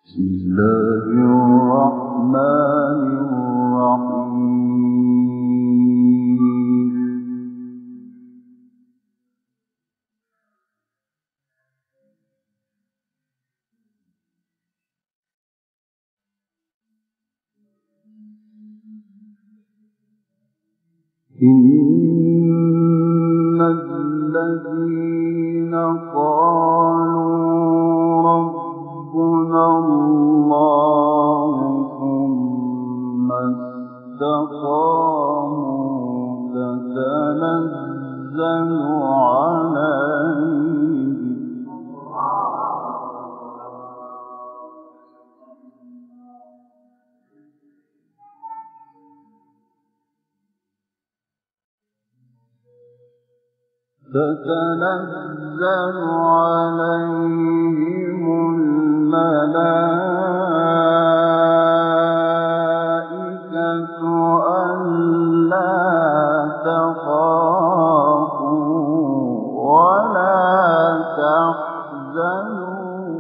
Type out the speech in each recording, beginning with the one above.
بسم الله الرحمن الرحيم. إن الذين قالوا ربنا الله ثم استقاموا تتنزل عليهم الملائكة ألا تخافوا ولا تحزنوا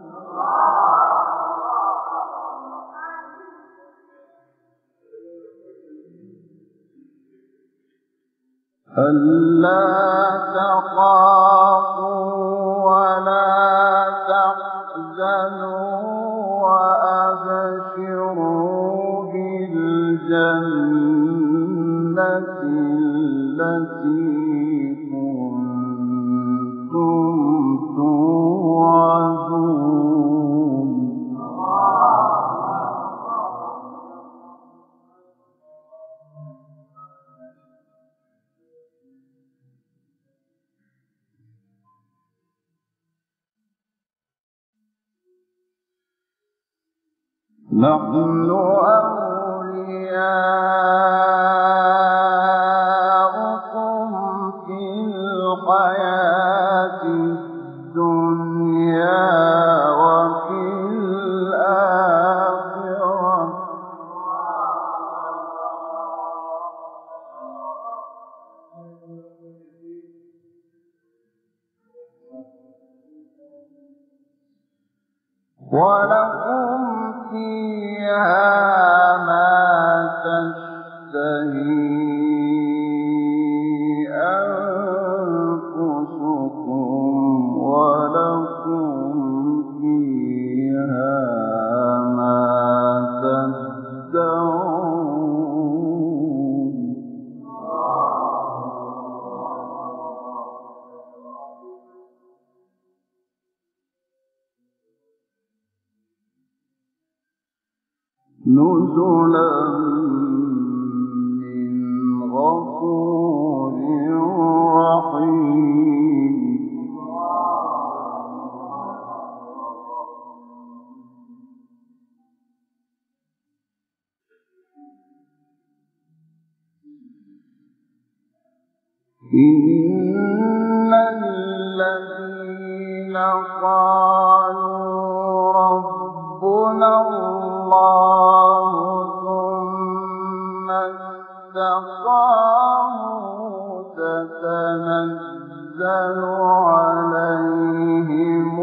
وأبشروا بالجنة التي كنتم توعدون. نحن أولياؤكم في الحياة الدنيا وفي الآخرة ولكم فيها ما تشتهي أنفسكم ولكم فيها ما تدعون. نزلا من غفور رحيم. إن الذين قالوا ربنا الله ثم استقاموا تتنزل عليهم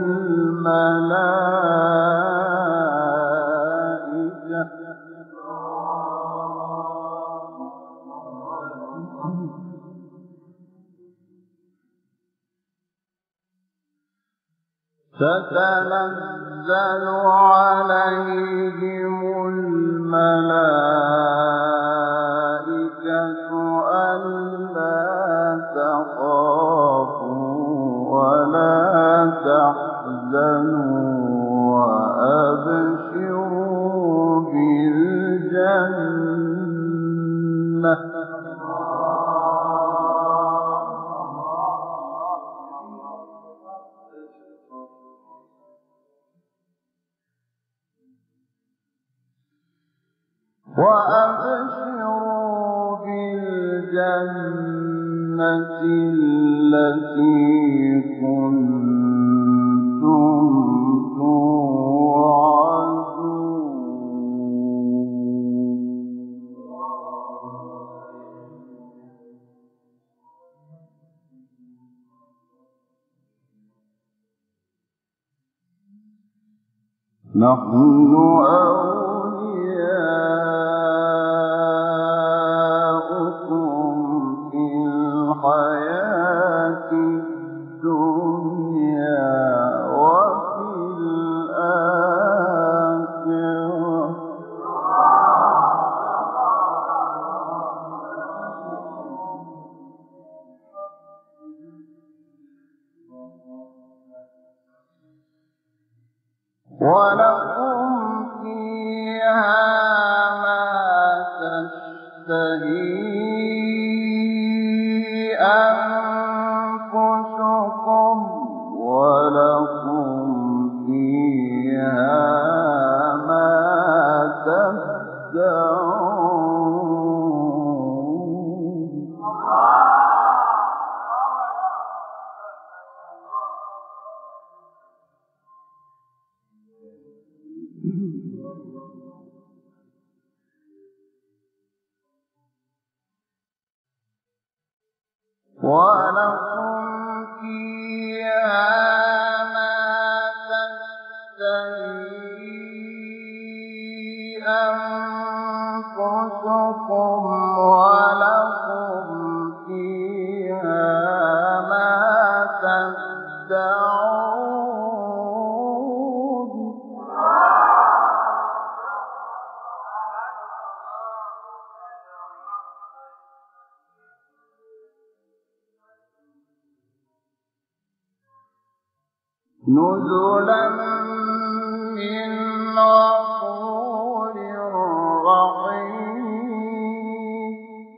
الملائكة ألا تخافوا ولا تحزنوا وأبشروا بالجنة التي كنتم توعدون. نحن أولياؤكم في الحياة الدنيا وفي الآخرة ولكم فيها ما تشتهي أنفسكم ولكم فيها ما تدعون ولكم فيها ما تشتهي أنفسكم ولكم فيها ما تدعون نزلا من غفور رحيم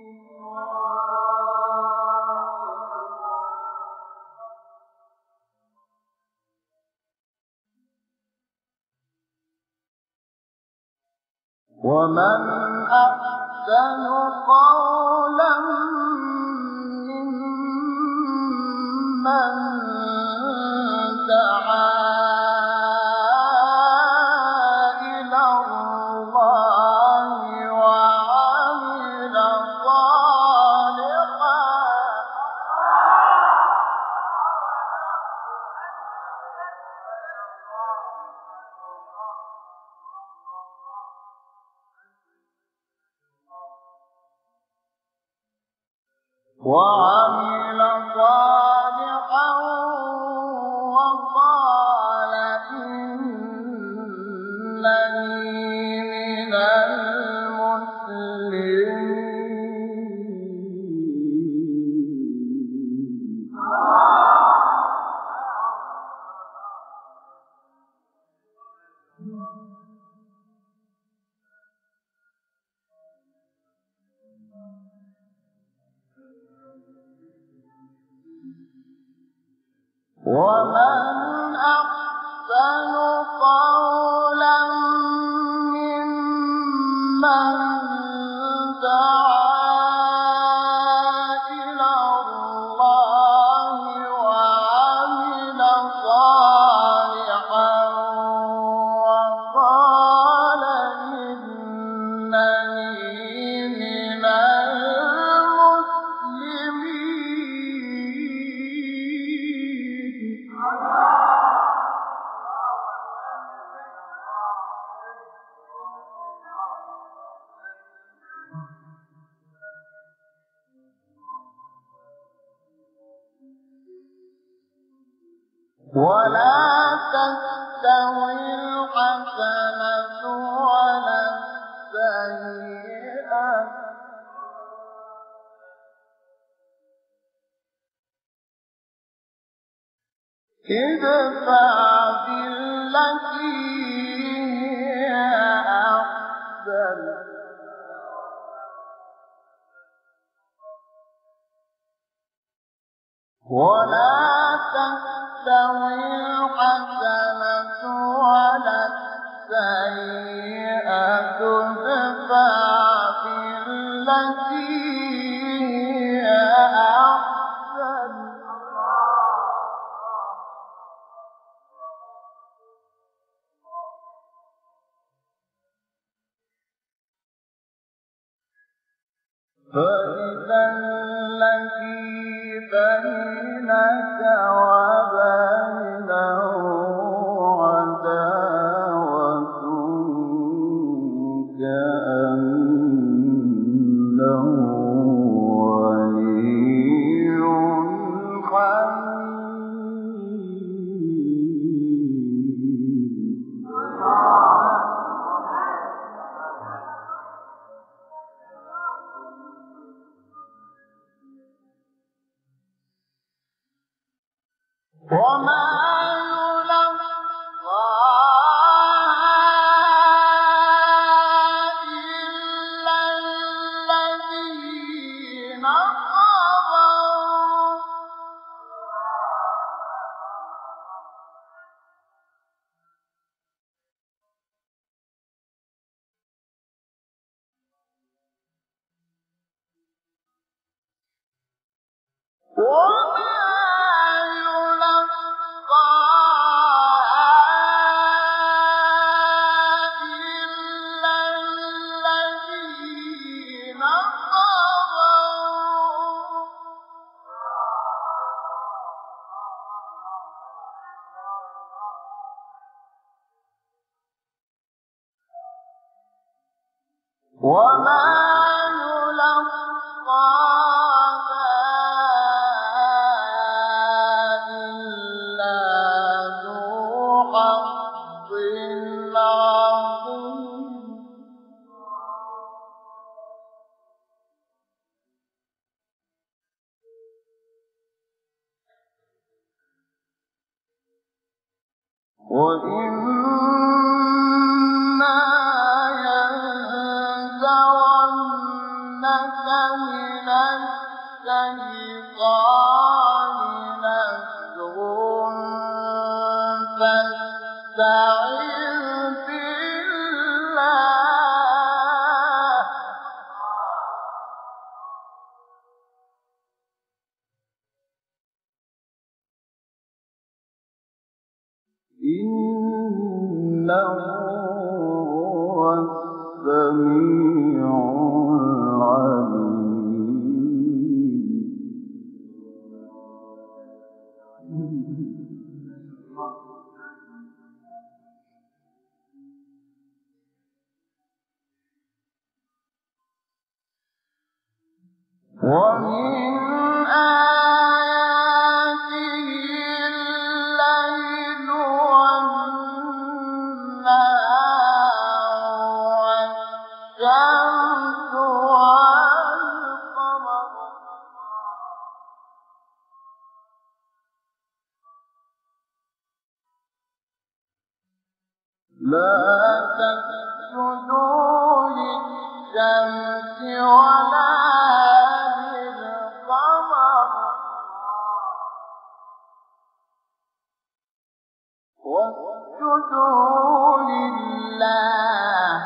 ومن أحسن قولا ممن دعا إلى الله وعمل صالحا وقال إنني من المسلمين ومن أحسن قولا ممن دعا إلى الله وعمل صالحا وقال إنني من المسلمين ولا تستوي الحسنة ولا السيئة ادفع بالتي هي أحسن ولا تستوي الحسنة ولا السيئة ادفع بالتي هي أحسن فإذا الذي بينك وبينه عداوة وما يلقاها إلا ذو حظ عظيم وإما ينزغنك من الشيطان نزغ فاستعذ بالله إنه هو السميع العليم ومن آياته الليل والنهار والشمس والقمر لا تسجدوا للشمس ولا للقمر واسجدوا لله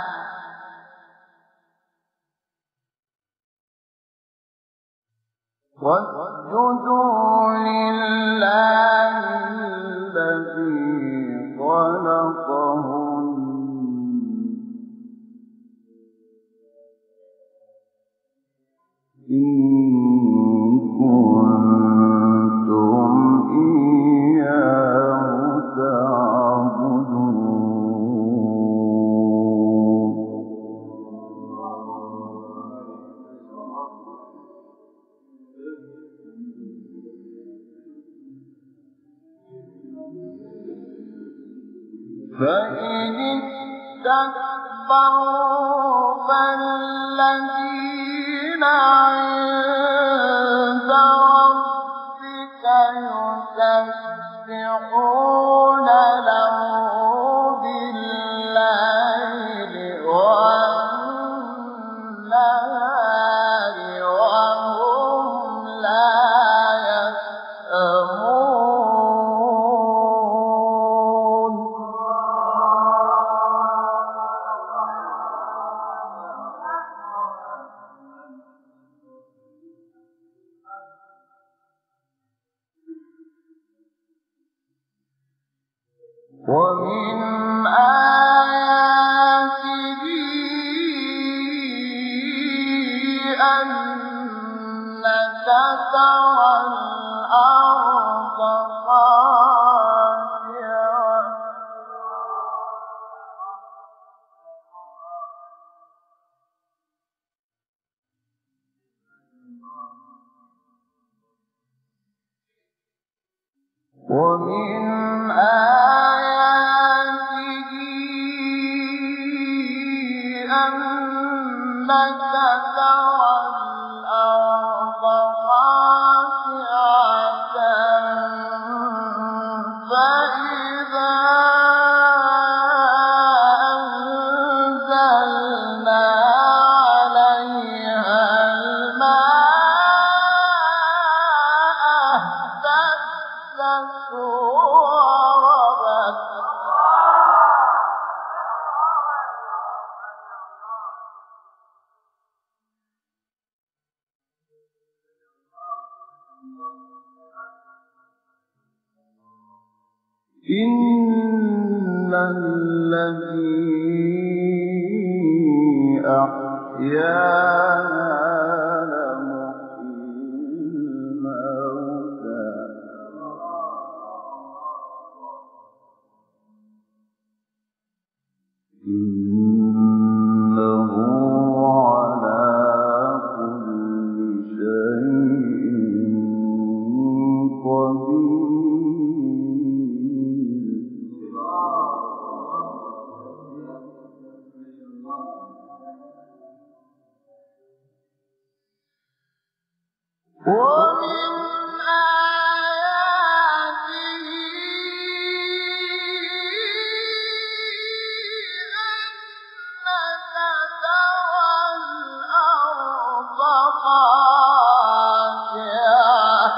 الذي خلقهن إن كنتم إياه تعبدون فإن استكبروا فالذين عند ربك يسبحون له بالليل والنهار وهم لا يسأمون ومن آياته أنك ترى الأرض خاشعة ومن آياته إن الذي أحيانا لمحيي الموتى إنه على كل شيء قدير. ومن آياته أنك ترى الأرض خاشعة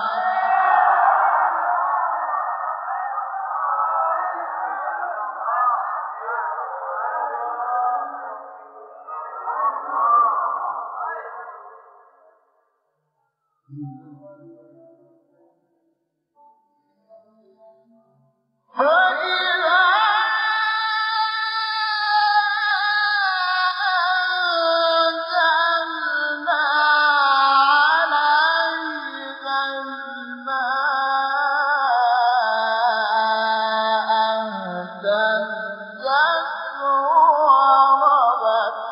فإذا أنزلنا عليها الماء اهتزت وربت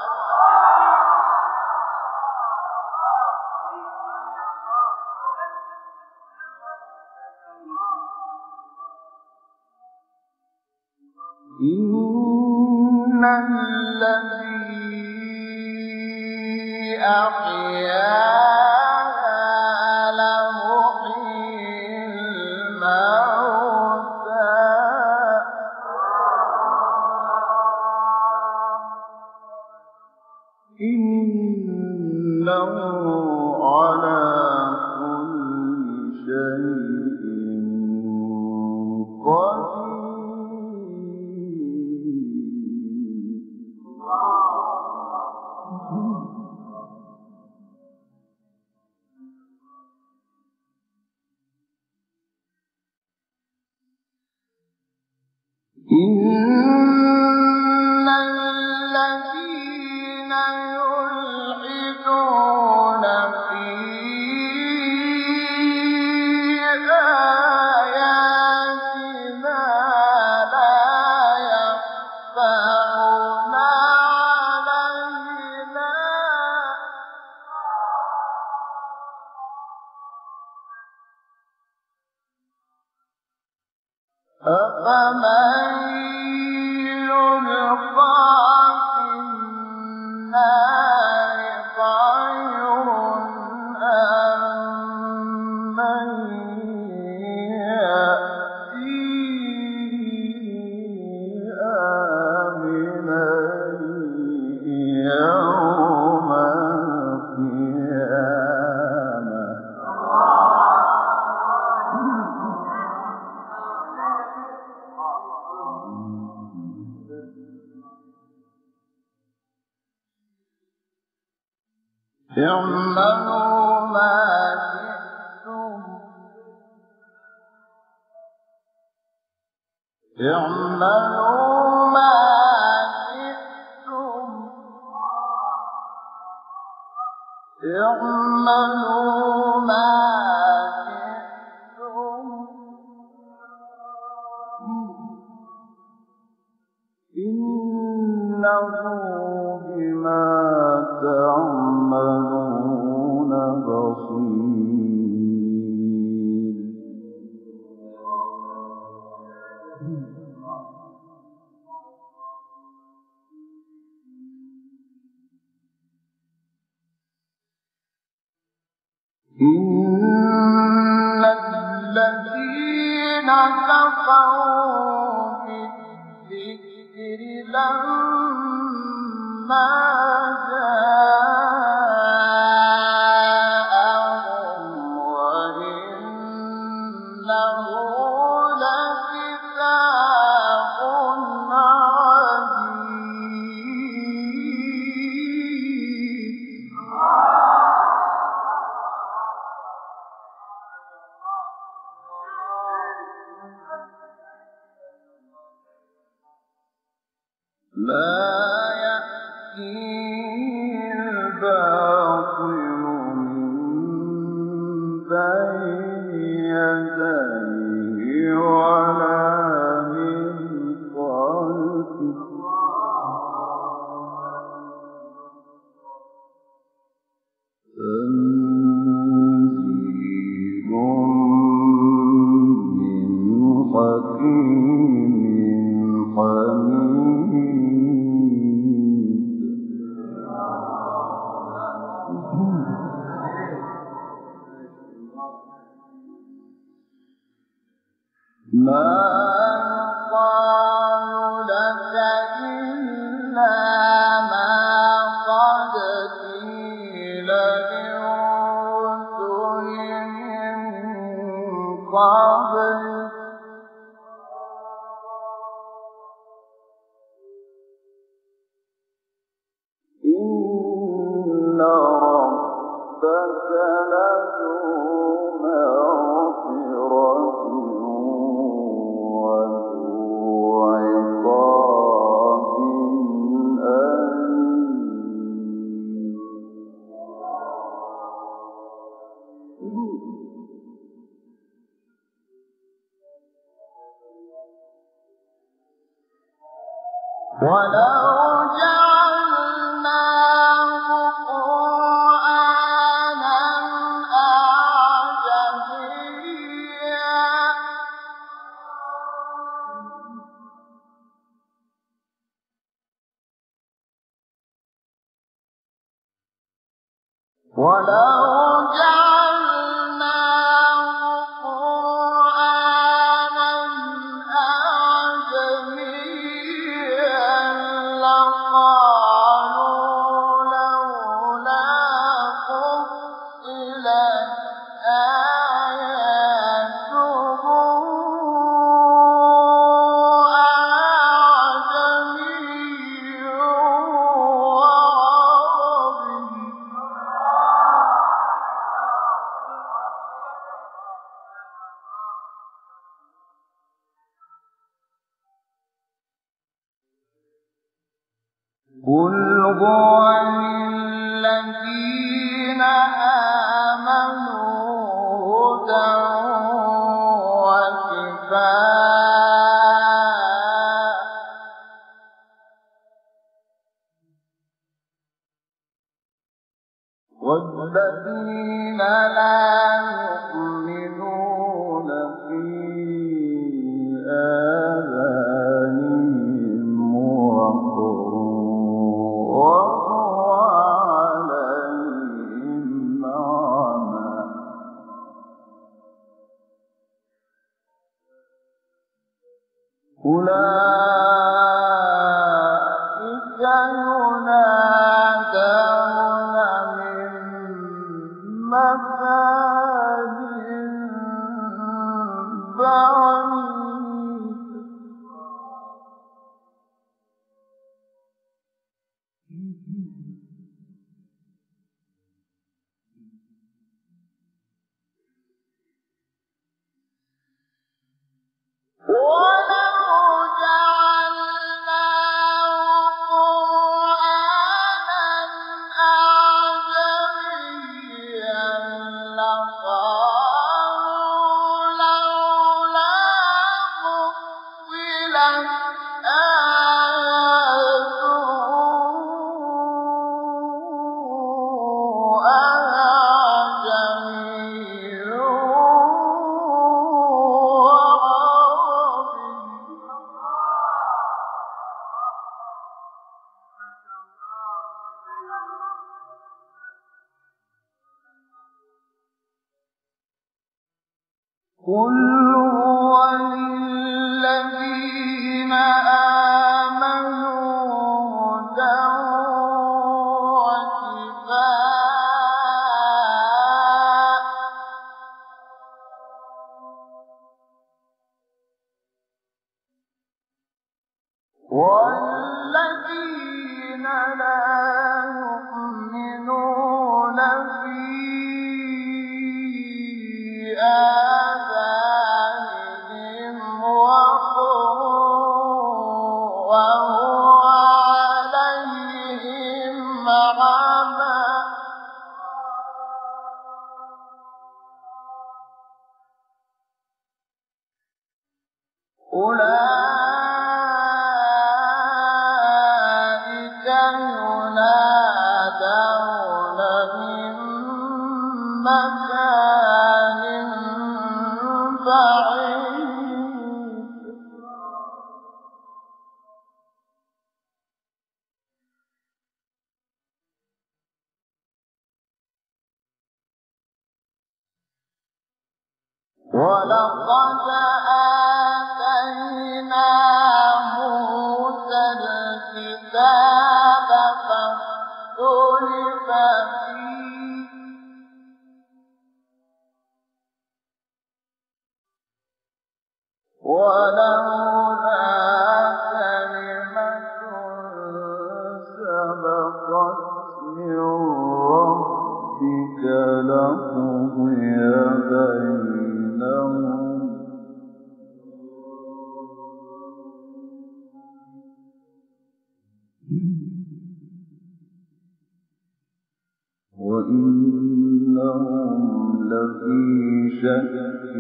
إن الذي أحياها لمحيي الموتى إنه على كل شيء قدير. إن الذين يلحدون في آياتنا لا يخفون علينا أفمن يلقى في النار خير أم من يأتي آمنا يوم القيامة اعملوا ما شئتم اعملوا ما شئتم اعملوا ما شئتم إنه بما تعملون بصير. إن الذين كفروا بالذكر لما جاءهم وإنه لكتاب عزيز لا يأتيه الباطل من بين يديه ولا من خلفه تنزيل من حكيم حميد. ما يقال لك إلا ما قد قيل للرسل من قبلك إن ربك لذو مغفرة وذو عقاب أليم. ولو جعلناه قرآنا أعجميا لقالوا لولا فصلت آياته أعجمي وعربي. قل هو للذين آمنوا هدى وشفاء والذين لا يؤمنون في آذانهم وقر وهو عليهم عمى أولئك ينادون من مكان بعيد ولو جعلناه قرآنا أعجميا لقالوا لولا فصلت آياته أعجمي قل هو للذين آمنوا هدى وشفاء والذين لا يؤمنون في آذانهم وقر وهو ينادون من مكان بعيد ولقد آتينا موسى الكتاب فاختلف فيه ولولا كلمة سبقت من ربك لقضي بينهم وإنهم لفي شك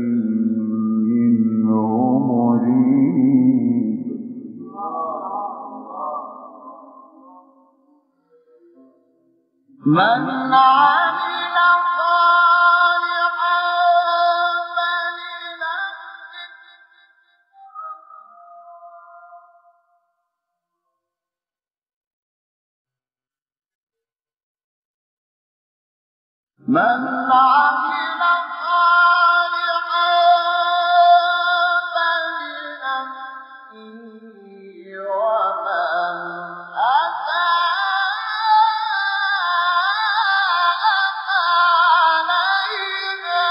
منه مريب من عمل صالحا فلنفسه من عمل صالحا فلنفسه ومن أساء فعليها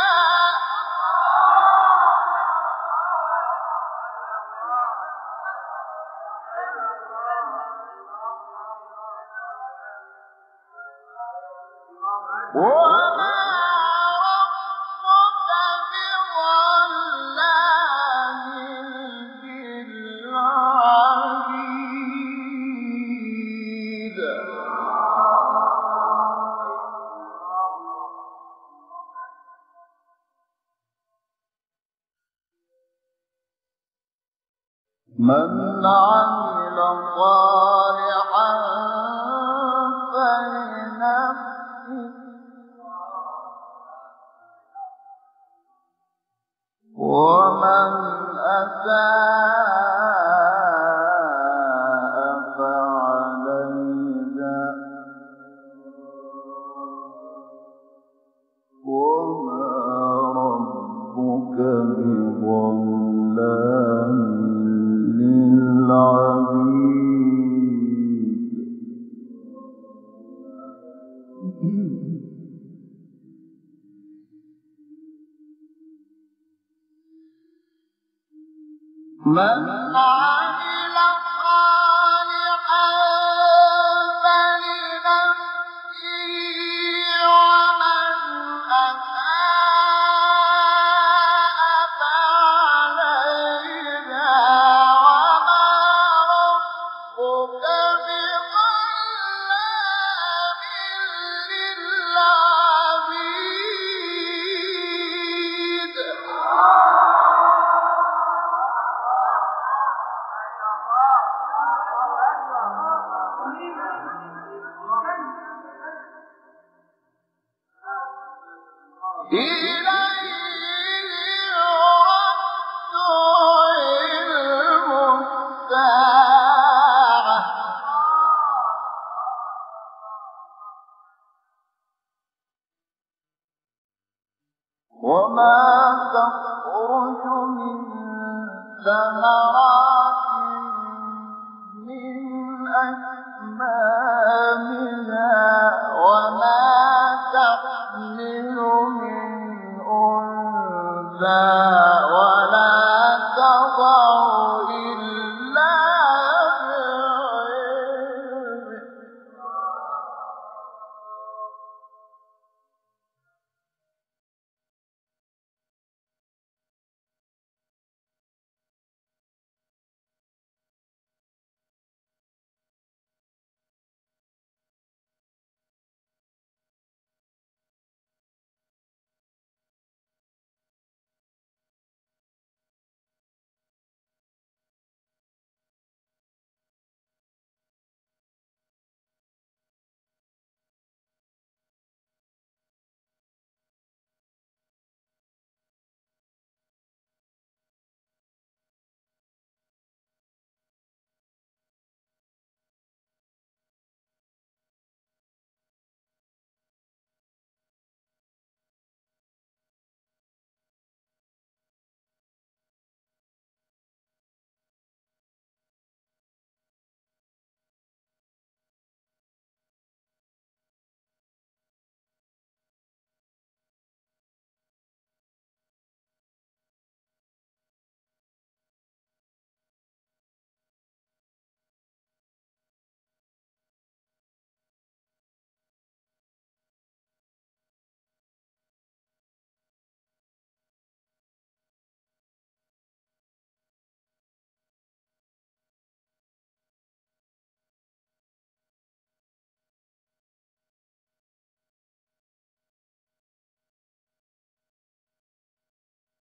وما ربك بظلام للعبيد من عمل صالحا فلنفسه ومن أساء فعليها وما ربك بظلام للعبيد من عمل صالحا فلنفسه ومن أساء فعليها وما ربك بظلام للعبيد إليه يرد علم الساعة وما تخرج من ثمرات من أكمامها وما